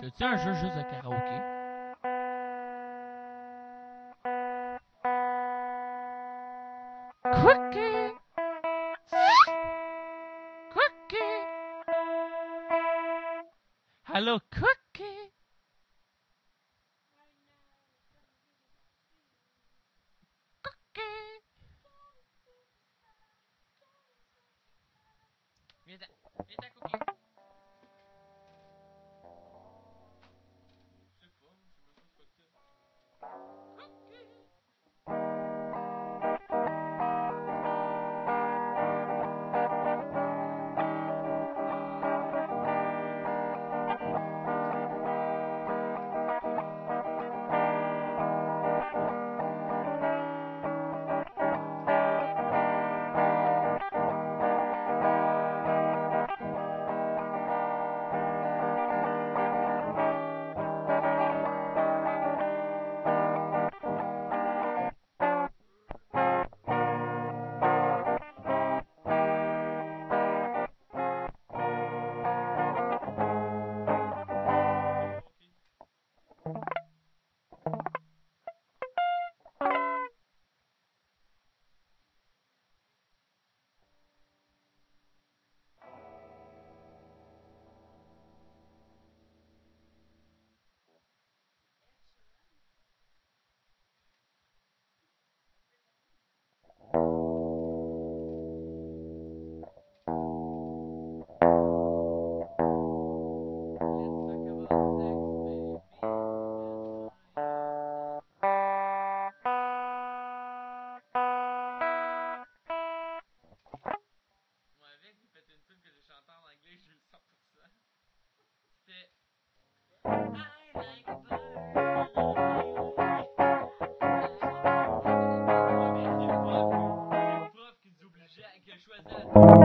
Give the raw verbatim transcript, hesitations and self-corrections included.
T'as-tu un jeu juste de karaoké? Cookie! Cookie! Hello, Cookie! Cookie! Viens-t'en, viens-t'en, Cookie! Je sais pas, je sais même pas ce que t'as. Cookie! Moi avec, j'ai fait une tune que j'ai chantée en anglais, j'ai eu cent pour cent. C'était I like a bird. Ouais, mais c'est le prof, c'est le prof qui nous obligeait à choisir la tune.